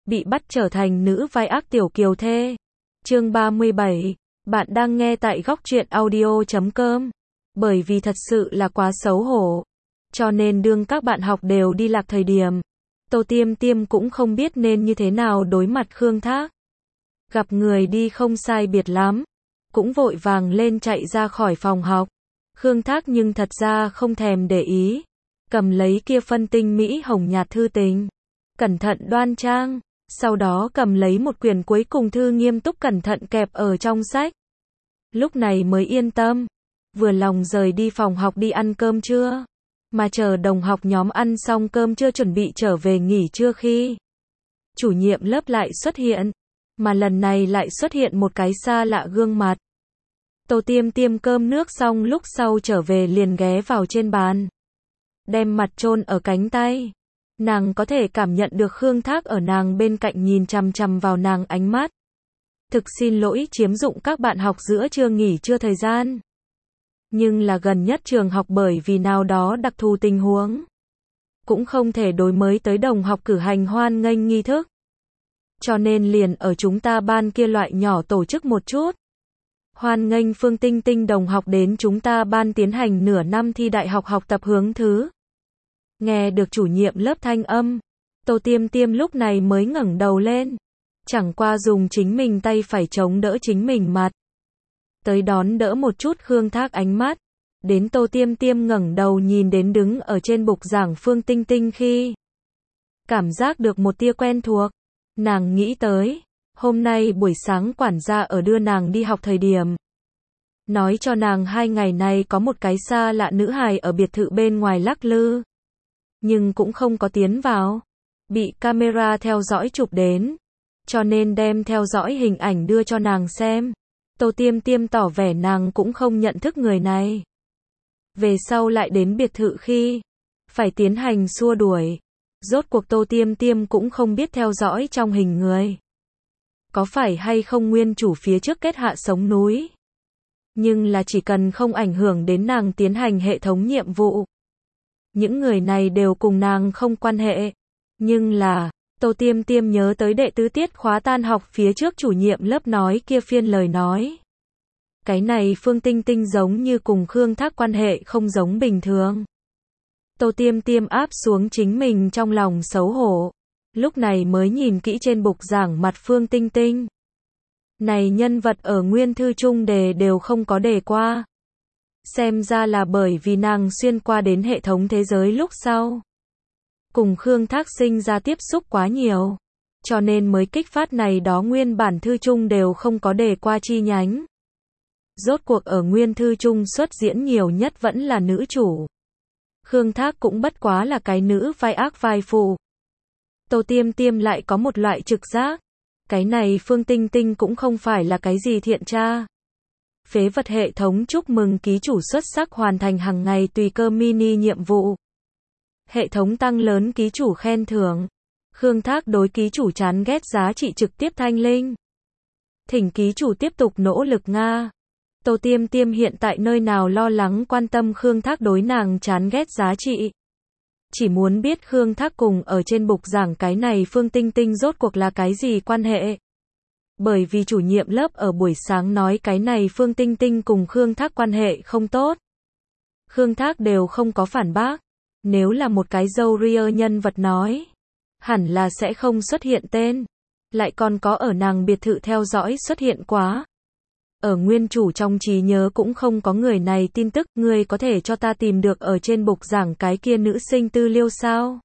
bị bắt trở thành nữ vai ác tiểu kiều thê. Chương 37. Bạn đang nghe tại góc truyện audio.com. Bởi vì thật sự là quá xấu hổ. Cho nên đương các bạn học đều đi lạc thời điểm. Tô Tiêm Tiêm cũng không biết nên như thế nào đối mặt Khương Thác. Gặp người đi không sai biệt lắm. Cũng vội vàng lên chạy ra khỏi phòng học. Khương Thác nhưng thật ra không thèm để ý. Cầm lấy kia phân tinh mỹ hồng nhạt thư tình. Cẩn thận đoan trang. Sau đó cầm lấy một quyển cuối cùng thư nghiêm túc cẩn thận kẹp ở trong sách. Lúc này mới yên tâm. Vừa lòng rời đi phòng học đi ăn cơm trưa. Mà chờ đồng học nhóm ăn xong cơm trưa chuẩn bị trở về nghỉ trưa khi chủ nhiệm lớp lại xuất hiện. Mà lần này lại xuất hiện một cái xa lạ gương mặt. Tô Tiêm Tiêm cơm nước xong lúc sau trở về liền ghé vào trên bàn. Đem mặt chôn ở cánh tay. Nàng có thể cảm nhận được Khương Thác ở nàng bên cạnh nhìn chằm chằm vào nàng ánh mắt. Thực xin lỗi chiếm dụng các bạn học giữa trưa nghỉ trưa thời gian. Nhưng là gần nhất trường học bởi vì nào đó đặc thù tình huống. Cũng không thể đối mới tới đồng học cử hành hoan nghênh nghi thức. Cho nên liền ở chúng ta ban kia loại nhỏ tổ chức một chút. Hoan nghênh Phương Tinh Tinh đồng học đến chúng ta ban tiến hành nửa năm thi đại học học tập hướng thứ. Nghe được chủ nhiệm lớp thanh âm, Tô Tiêm Tiêm lúc này mới ngẩng đầu lên. Chẳng qua dùng chính mình tay phải chống đỡ chính mình mặt. Tới đón đỡ một chút Khương Thác ánh mắt. Đến Tô Tiêm Tiêm ngẩng đầu nhìn đến đứng ở trên bục giảng Phương Tinh Tinh khi cảm giác được một tia quen thuộc. Nàng nghĩ tới, hôm nay buổi sáng quản gia ở đưa nàng đi học thời điểm. Nói cho nàng 2 ngày này có một cái xa lạ nữ hài ở biệt thự bên ngoài lắc lư. Nhưng cũng không có tiến vào. Bị camera theo dõi chụp đến. Cho nên đem theo dõi hình ảnh đưa cho nàng xem. Tô Tiêm Tiêm tỏ vẻ nàng cũng không nhận thức người này. Về sau lại đến biệt thự khi phải tiến hành xua đuổi. Rốt cuộc Tô Tiêm Tiêm cũng không biết theo dõi trong hình người. Có phải hay không nguyên chủ phía trước kết hạ sống núi. Nhưng là chỉ cần không ảnh hưởng đến nàng tiến hành hệ thống nhiệm vụ. Những người này đều cùng nàng không quan hệ. Nhưng là, Tô Tiêm Tiêm nhớ tới đệ tứ tiết khóa tan học phía trước chủ nhiệm lớp nói kia phiên lời nói. Cái này Phương Tinh Tinh giống như cùng Khương Thác quan hệ không giống bình thường. Tô Tiêm Tiêm áp xuống chính mình trong lòng xấu hổ. Lúc này mới nhìn kỹ trên bục giảng mặt Phương Tinh Tinh. Này nhân vật ở nguyên thư chung đề đều không có đề qua. Xem ra là bởi vì nàng xuyên qua đến hệ thống thế giới lúc sau. Cùng Khương Thác sinh ra tiếp xúc quá nhiều. Cho nên mới kích phát này đó nguyên bản thư chung đều không có đề qua chi nhánh. Rốt cuộc ở nguyên thư chung xuất diễn nhiều nhất vẫn là nữ chủ. Khương Thác cũng bất quá là cái nữ vai ác vai phụ. Tô Tiêm Tiêm lại có một loại trực giác. Cái này Phương Tinh Tinh cũng không phải là cái gì thiện tra. Phế vật hệ thống chúc mừng ký chủ xuất sắc hoàn thành hàng ngày tùy cơ mini nhiệm vụ. Hệ thống tăng lớn ký chủ khen thưởng. Khương Thác đối ký chủ chán ghét giá trị trực tiếp thanh linh. Thỉnh ký chủ tiếp tục nỗ lực Nga. Tô Tiêm Tiêm hiện tại nơi nào lo lắng quan tâm Khương Thác đối nàng chán ghét giá trị. Chỉ muốn biết Khương Thác cùng ở trên bục giảng cái này Phương Tinh Tinh rốt cuộc là cái gì quan hệ. Bởi vì chủ nhiệm lớp ở buổi sáng nói cái này Phương Tinh Tinh cùng Khương Thác quan hệ không tốt. Khương Thác đều không có phản bác. Nếu là một cái dâu ria nhân vật nói, hẳn là sẽ không xuất hiện tên. Lại còn có ở nàng biệt thự theo dõi xuất hiện quá. Ở nguyên chủ trong trí nhớ cũng không có người này tin tức. Người có thể cho ta tìm được ở trên bục giảng cái kia nữ sinh tư liêu sao?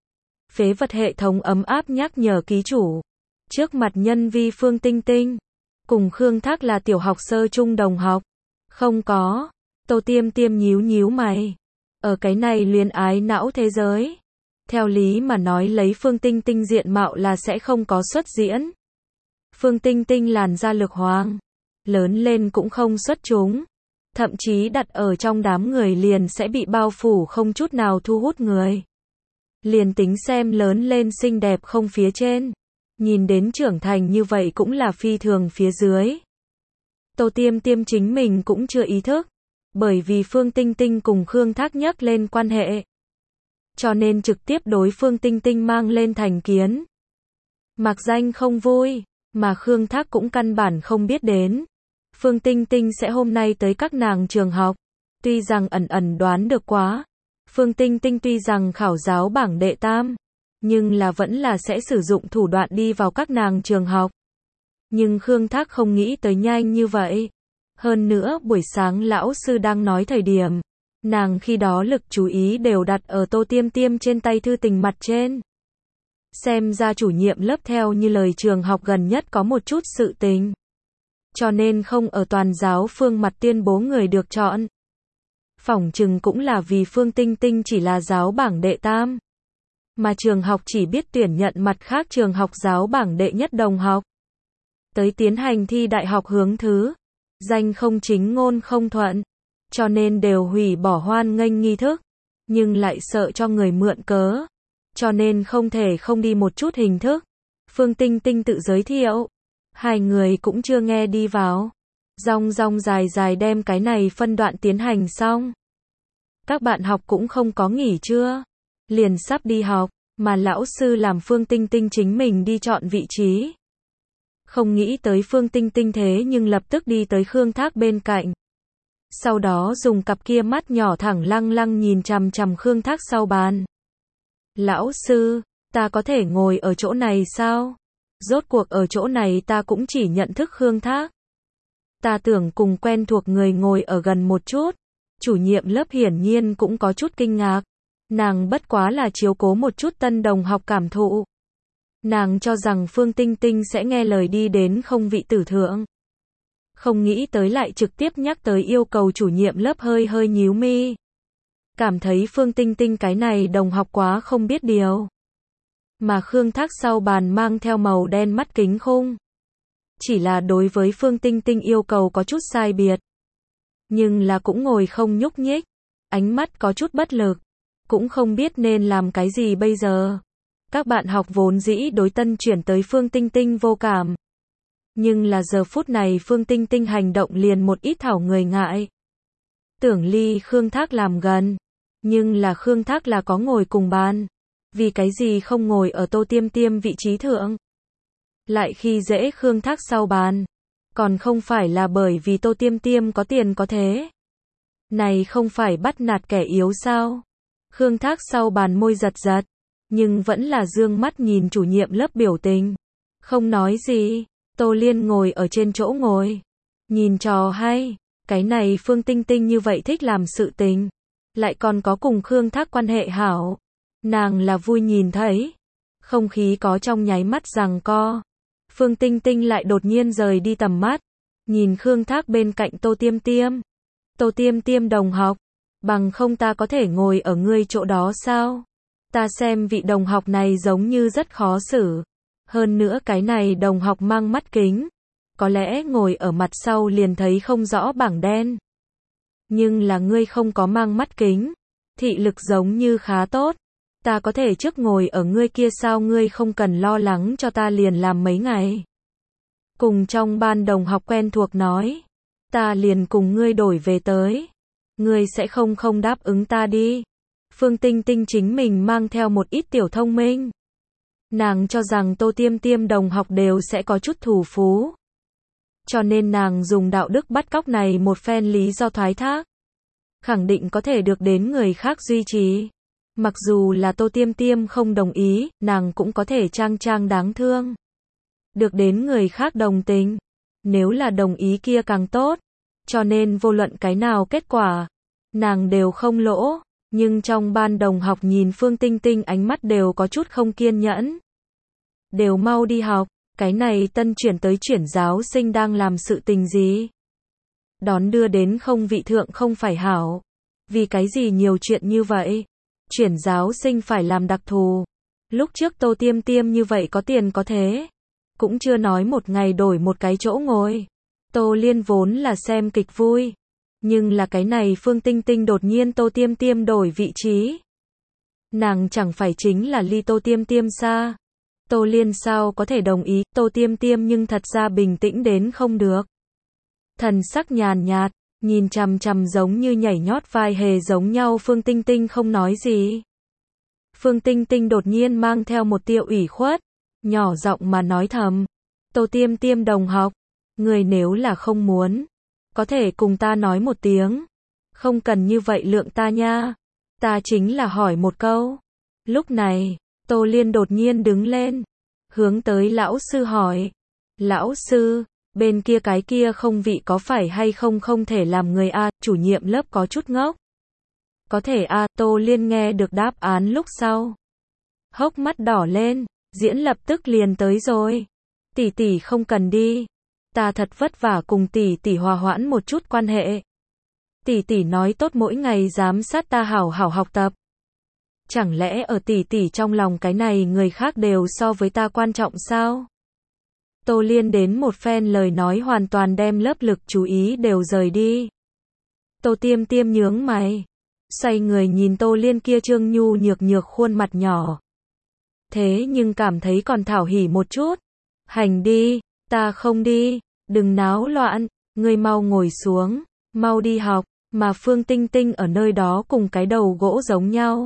Phế vật hệ thống ấm áp nhắc nhở ký chủ. Trước mặt nhân vi Phương Tinh Tinh. Cùng Khương Thác là tiểu học sơ trung đồng học. Không có. Tô Tiêm Tiêm nhíu nhíu mày. Ở cái này luyến ái não thế giới. Theo lý mà nói lấy Phương Tinh Tinh diện mạo là sẽ không có xuất diễn. Phương Tinh Tinh làn da lược hoàng. Lớn lên cũng không xuất chúng. Thậm chí đặt ở trong đám người liền sẽ bị bao phủ không chút nào thu hút người. Liền tính xem lớn lên xinh đẹp không phía trên. Nhìn đến trưởng thành như vậy cũng là phi thường phía dưới. Tô Tiêm Tiêm chính mình cũng chưa ý thức. Bởi vì Phương Tinh Tinh cùng Khương Thác nhắc lên quan hệ. Cho nên trực tiếp đối Phương Tinh Tinh mang lên thành kiến. Mạc Danh không vui, mà Khương Thác cũng căn bản không biết đến. Phương Tinh Tinh sẽ hôm nay tới các nàng trường học. Tuy rằng ẩn ẩn đoán được quá. Phương Tinh Tinh tuy rằng khảo giáo bảng đệ tam, nhưng là vẫn là sẽ sử dụng thủ đoạn đi vào các nàng trường học. Nhưng Khương Thác không nghĩ tới nhanh như vậy. Hơn nữa buổi sáng lão sư đang nói thời điểm, nàng khi đó lực chú ý đều đặt ở Tô Tiêm Tiêm trên tay thư tình mặt trên. Xem ra chủ nhiệm lớp theo như lời trường học gần nhất có một chút sự tình. Cho nên không ở toàn giáo phương mặt tuyên bố người được chọn. Phỏng chừng cũng là vì Phương Tinh Tinh chỉ là giáo bảng đệ tam. Mà trường học chỉ biết tuyển nhận mặt khác trường học giáo bảng đệ nhất đồng học. Tới tiến hành thi đại học hướng thứ. Danh không chính ngôn không thuận. Cho nên đều hủy bỏ hoan nghênh nghi thức. Nhưng lại sợ cho người mượn cớ. Cho nên không thể không đi một chút hình thức. Phương Tinh Tinh tự giới thiệu. Hai người cũng chưa nghe đi vào. Rong rong dài dài đem cái này phân đoạn tiến hành xong. Các bạn học cũng không có nghỉ trưa. Liền sắp đi học, mà lão sư làm Phương Tinh Tinh chính mình đi chọn vị trí. Không nghĩ tới Phương Tinh Tinh thế nhưng lập tức đi tới Khương Thác bên cạnh. Sau đó dùng cặp kia mắt nhỏ thẳng lăng lăng nhìn chằm chằm Khương Thác sau bàn. Lão sư, ta có thể ngồi ở chỗ này sao? Rốt cuộc ở chỗ này ta cũng chỉ nhận thức Khương Thác. Ta tưởng cùng quen thuộc người ngồi ở gần một chút. Chủ nhiệm lớp hiển nhiên cũng có chút kinh ngạc. Nàng bất quá là chiếu cố một chút tân đồng học cảm thụ. Nàng cho rằng Phương Tinh Tinh sẽ nghe lời đi đến không vị tử thượng. Không nghĩ tới lại trực tiếp nhắc tới yêu cầu chủ nhiệm lớp hơi hơi nhíu mi. Cảm thấy Phương Tinh Tinh cái này đồng học quá không biết điều. Mà Khương Thác sau bàn mang theo màu đen mắt kính khung. Chỉ là đối với Phương Tinh Tinh yêu cầu có chút sai biệt. Nhưng là cũng ngồi không nhúc nhích. Ánh mắt có chút bất lực. Cũng không biết nên làm cái gì bây giờ. Các bạn học vốn dĩ đối tân chuyển tới Phương Tinh Tinh vô cảm. Nhưng là giờ phút này Phương Tinh Tinh hành động liền một ít thảo người ngại. Tưởng ly Khương Thác làm gần. Nhưng là Khương Thác là có ngồi cùng bàn. Vì cái gì không ngồi ở Tô Tiêm Tiêm vị trí thượng. Lại khi dễ Khương Thác sau bàn. Còn không phải là bởi vì Tô Tiêm Tiêm có tiền có thế. Này không phải bắt nạt kẻ yếu sao? Khương Thác sau bàn môi giật giật. Nhưng vẫn là dương mắt nhìn chủ nhiệm lớp biểu tình. Không nói gì. Tô Liên ngồi ở trên chỗ ngồi. Nhìn trò hay. Cái này Phương Tinh Tinh như vậy thích làm sự tình. Lại còn có cùng Khương Thác quan hệ hảo. Nàng là vui nhìn thấy. Không khí có trong nháy mắt giằng co. Phương Tinh Tinh lại đột nhiên rời đi tầm mắt. Nhìn Khương Thác bên cạnh Tô Tiêm Tiêm. Tô Tiêm Tiêm đồng học. Bằng không ta có thể ngồi ở ngươi chỗ đó sao? Ta xem vị đồng học này giống như rất khó xử. Hơn nữa cái này đồng học mang mắt kính. Có lẽ ngồi ở mặt sau liền thấy không rõ bảng đen. Nhưng là ngươi không có mang mắt kính. Thị lực giống như khá tốt. Ta có thể trước ngồi ở ngươi kia sao ngươi không cần lo lắng cho ta liền làm mấy ngày. Cùng trong ban đồng học quen thuộc nói. Ta liền cùng ngươi đổi về tới. Ngươi sẽ không đáp ứng ta đi. Phương Tinh Tinh chính mình mang theo một ít tiểu thông minh. Nàng cho rằng Tô Tiêm Tiêm đồng học đều sẽ có chút thủ phú. Cho nên nàng dùng đạo đức bắt cóc này một phen lý do thoái thác. Khẳng định có thể được đến người khác duy trì. Mặc dù là Tô Tiêm Tiêm không đồng ý, nàng cũng có thể trang đáng thương. Được đến người khác đồng tình. Nếu là đồng ý kia càng tốt. Cho nên vô luận cái nào kết quả, nàng đều không lỗ. Nhưng trong ban đồng học nhìn Phương Tinh Tinh ánh mắt đều có chút không kiên nhẫn. Đều mau đi học, cái này tân chuyển tới chuyển giáo sinh đang làm sự tình gì? Đón đưa đến không vị thượng không phải hảo. Vì cái gì nhiều chuyện như vậy? Chuyển giáo sinh phải làm đặc thù. Lúc trước Tô Tiêm Tiêm như vậy có tiền có thế. Cũng chưa nói một ngày đổi một cái chỗ ngồi. Tô Liên vốn là xem kịch vui. Nhưng là cái này Phương Tinh Tinh đột nhiên Tô Tiêm Tiêm đổi vị trí. Nàng chẳng phải chính là ly Tô Tiêm Tiêm xa. Tô Liên sao có thể đồng ý, Tô Tiêm Tiêm nhưng thật ra bình tĩnh đến không được. Thần sắc nhàn nhạt, nhìn chằm chằm giống như nhảy nhót vai hề giống nhau Phương Tinh Tinh không nói gì. Phương Tinh Tinh đột nhiên mang theo một tia ủy khuất. nhỏ giọng mà nói thầm. Tô Tiêm Tiêm đồng học, người nếu là không muốn, có thể cùng ta nói một tiếng. Không cần như vậy lượng ta nha. Ta chính là hỏi một câu. Lúc này, Tô Liên đột nhiên đứng lên, hướng tới lão sư hỏi. Lão sư, bên kia cái kia không vị có phải hay không không thể làm người a? Chủ nhiệm lớp có chút ngốc. Có thể a? Tô Liên nghe được đáp án lúc sau, hốc mắt đỏ lên, diễn lập tức liền tới rồi. Tỷ tỷ không cần đi. Ta thật vất vả cùng tỷ tỷ hòa hoãn một chút quan hệ. Tỷ tỷ nói tốt mỗi ngày giám sát ta hảo hảo học tập. Chẳng lẽ ở tỷ tỷ trong lòng cái này người khác đều so với ta quan trọng sao? Tô Liên đến một phen lời nói hoàn toàn đem lớp lực chú ý đều rời đi. Tô Tiêm Tiêm nhướng mày, xoay người nhìn Tô Liên kia trương nhu nhược nhược khuôn mặt nhỏ. Thế nhưng cảm thấy còn thảo hỉ một chút. Hành đi, ta không đi, đừng náo loạn, ngươi mau ngồi xuống, mau đi học, mà Phương Tinh Tinh ở nơi đó cùng cái đầu gỗ giống nhau.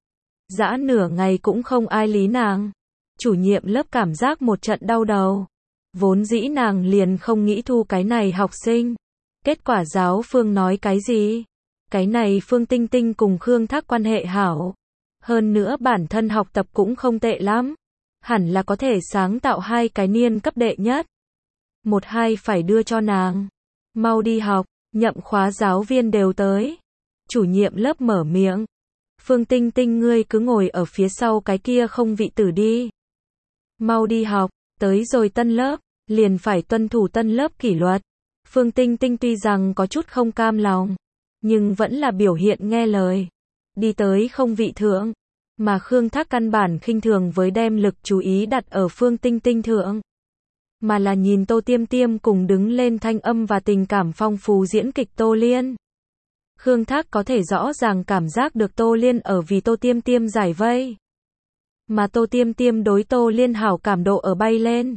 Dã nửa ngày cũng không ai lý nàng. Chủ nhiệm lớp cảm giác một trận đau đầu. Vốn dĩ nàng liền không nghĩ thu cái này học sinh. Kết quả giáo phương nói cái gì? Cái này Phương Tinh Tinh cùng Khương Thác quan hệ hảo. Hơn nữa bản thân học tập cũng không tệ lắm. Hẳn là có thể sáng tạo 2 cái niên cấp đệ nhất. 1-2 phải đưa cho nàng. Mau đi học, nhậm khóa giáo viên đều tới. Chủ nhiệm lớp mở miệng. Phương Tinh Tinh ngươi cứ ngồi ở phía sau cái kia không vị tử đi. Mau đi học, tới rồi tân lớp, liền phải tuân thủ tân lớp kỷ luật. Phương Tinh Tinh tuy rằng có chút không cam lòng, nhưng vẫn là biểu hiện nghe lời. Đi tới không vị thượng, mà Khương Thác căn bản khinh thường với đem lực chú ý đặt ở Phương Tinh Tinh thượng. Mà là nhìn Tô Tiêm Tiêm cùng đứng lên thanh âm và tình cảm phong phú diễn kịch Tô Liên. Khương Thác có thể rõ ràng cảm giác được Tô Liên ở vì Tô Tiêm Tiêm giải vây. Mà Tô Tiêm Tiêm đối Tô Liên hảo cảm độ ở bay lên.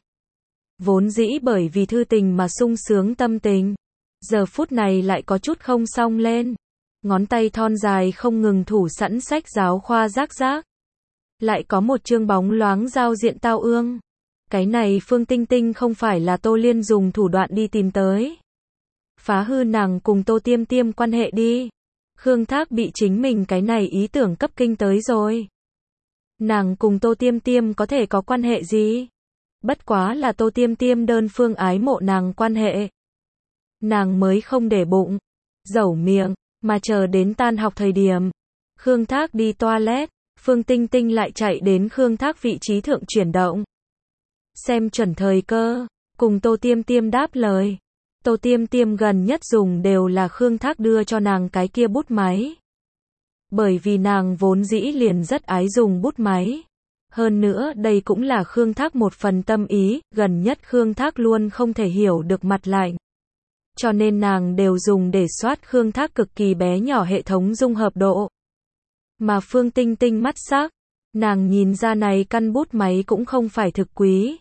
Vốn dĩ bởi vì thư tình mà sung sướng tâm tình. Giờ phút này lại có chút không song lên. Ngón tay thon dài không ngừng thủ sẵn sách giáo khoa rác rác. Lại có một chương bóng loáng giao diện tao ương. Cái này Phương Tinh Tinh không phải là Tô Liên dùng thủ đoạn đi tìm tới. Phá hư nàng cùng Tô Tiêm Tiêm quan hệ đi. Khương Thác bị chính mình cái này ý tưởng cấp kinh tới rồi. Nàng cùng Tô Tiêm Tiêm có thể có quan hệ gì? Bất quá là Tô Tiêm Tiêm đơn phương ái mộ nàng quan hệ. Nàng mới không để bụng, dẩu miệng, mà chờ đến tan học thời điểm. Khương Thác đi toilet, Phương Tinh Tinh lại chạy đến Khương Thác vị trí thượng chuyển động. Xem chuẩn thời cơ, cùng Tô Tiêm Tiêm đáp lời. Tô Tiêm Tiêm gần nhất dùng đều là Khương Thác đưa cho nàng cái kia bút máy. Bởi vì nàng vốn dĩ liền rất ái dùng bút máy. Hơn nữa đây cũng là Khương Thác một phần tâm ý, gần nhất Khương Thác luôn không thể hiểu được mặt lạnh. Cho nên nàng đều dùng để soát Khương Thác cực kỳ bé nhỏ hệ thống dung hợp độ. Mà Phương Tinh Tinh mắt sắc, nàng nhìn ra này căn bút máy cũng không phải thực quý.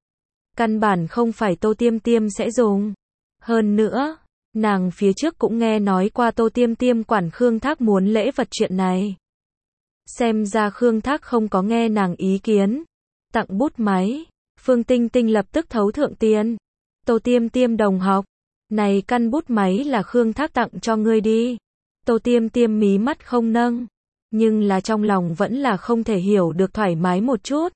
Căn bản không phải Tô Tiêm Tiêm sẽ dùng. Hơn nữa, nàng phía trước cũng nghe nói qua Tô Tiêm Tiêm quản Khương Thác muốn lễ vật chuyện này. Xem ra Khương Thác không có nghe nàng ý kiến. Tặng bút máy, Phương Tinh Tinh lập tức thấu thượng tiền. Tô Tiêm Tiêm đồng học, này căn bút máy là Khương Thác tặng cho ngươi đi. Tô Tiêm Tiêm mí mắt không nâng, nhưng là trong lòng vẫn là không thể hiểu được thoải mái một chút.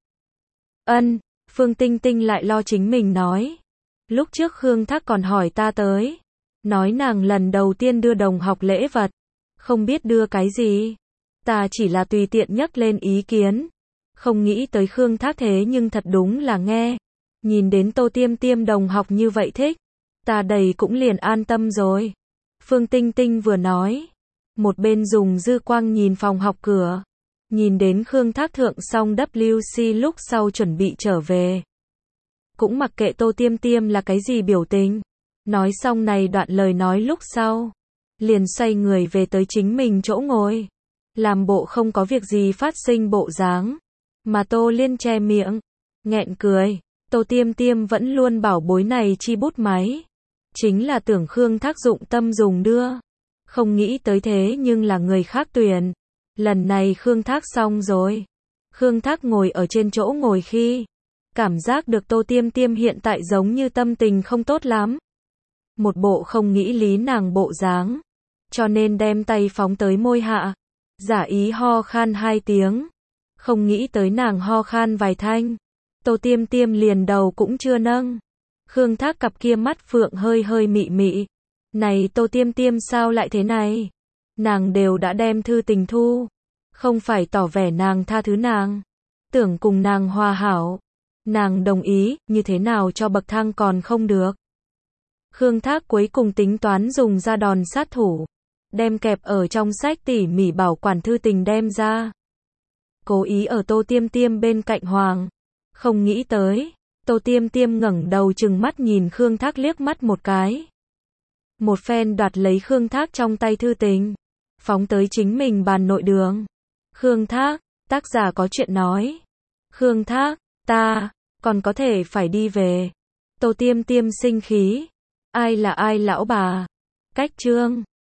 Ân, Phương Tinh Tinh lại lo chính mình nói. Lúc trước Khương Thác còn hỏi ta tới, nói nàng lần đầu tiên đưa đồng học lễ vật, không biết đưa cái gì. Ta chỉ là tùy tiện nhắc lên ý kiến, không nghĩ tới Khương Thác thế nhưng thật đúng là nghe. Nhìn đến Tô Tiêm Tiêm đồng học như vậy thích, ta đầy cũng liền an tâm rồi. Phương Tinh Tinh vừa nói, một bên dùng dư quang nhìn phòng học cửa, nhìn đến Khương Thác thượng xong WC lúc sau chuẩn bị trở về. Cũng mặc kệ Tô Tiêm Tiêm là cái gì biểu tình. Nói xong này đoạn lời nói lúc sau, liền xoay người về tới chính mình chỗ ngồi, làm bộ không có việc gì phát sinh bộ dáng. Mà Tô Liên che miệng, nghẹn cười. Tô Tiêm Tiêm vẫn luôn bảo bối này chi bút máy, chính là tưởng Khương Thác dụng tâm dùng đưa, không nghĩ tới thế nhưng là người khác tuyển. Lần này Khương Thác xong rồi. Khương Thác ngồi ở trên chỗ ngồi khi, Cảm giác được Tô Tiêm Tiêm hiện tại giống như tâm tình không tốt lắm. Một bộ không nghĩ lý nàng bộ dáng. Cho nên đem tay phóng tới môi hạ. Giả ý ho khan 2 tiếng. Không nghĩ tới nàng ho khan vài thanh. Tô Tiêm Tiêm liền đầu cũng chưa nâng. Khương Thác cặp kia mắt phượng hơi hơi mị mị. Này Tô Tiêm Tiêm sao lại thế này? Nàng đều đã đem thư tình thu. Không phải tỏ vẻ nàng tha thứ nàng. Tưởng cùng nàng hòa hảo. Nàng đồng ý, như thế nào cho bậc thang còn không được. Khương Thác cuối cùng tính toán dùng ra đòn sát thủ. Đem kẹp ở trong sách tỉ mỉ bảo quản thư tình đem ra. Cố ý ở Tô Tiêm Tiêm bên cạnh Hoàng. Không nghĩ tới. Tô Tiêm Tiêm ngẩng đầu trừng mắt nhìn Khương Thác liếc mắt một cái. Một phen đoạt lấy Khương Thác trong tay thư tình. Phóng tới chính mình bàn nội đường. Khương Thác, tác giả có chuyện nói. Khương Thác, ta, còn có thể phải đi về. Tô Tiêm Tiêm sinh khí. Ai là ai lão bà? Cách chương.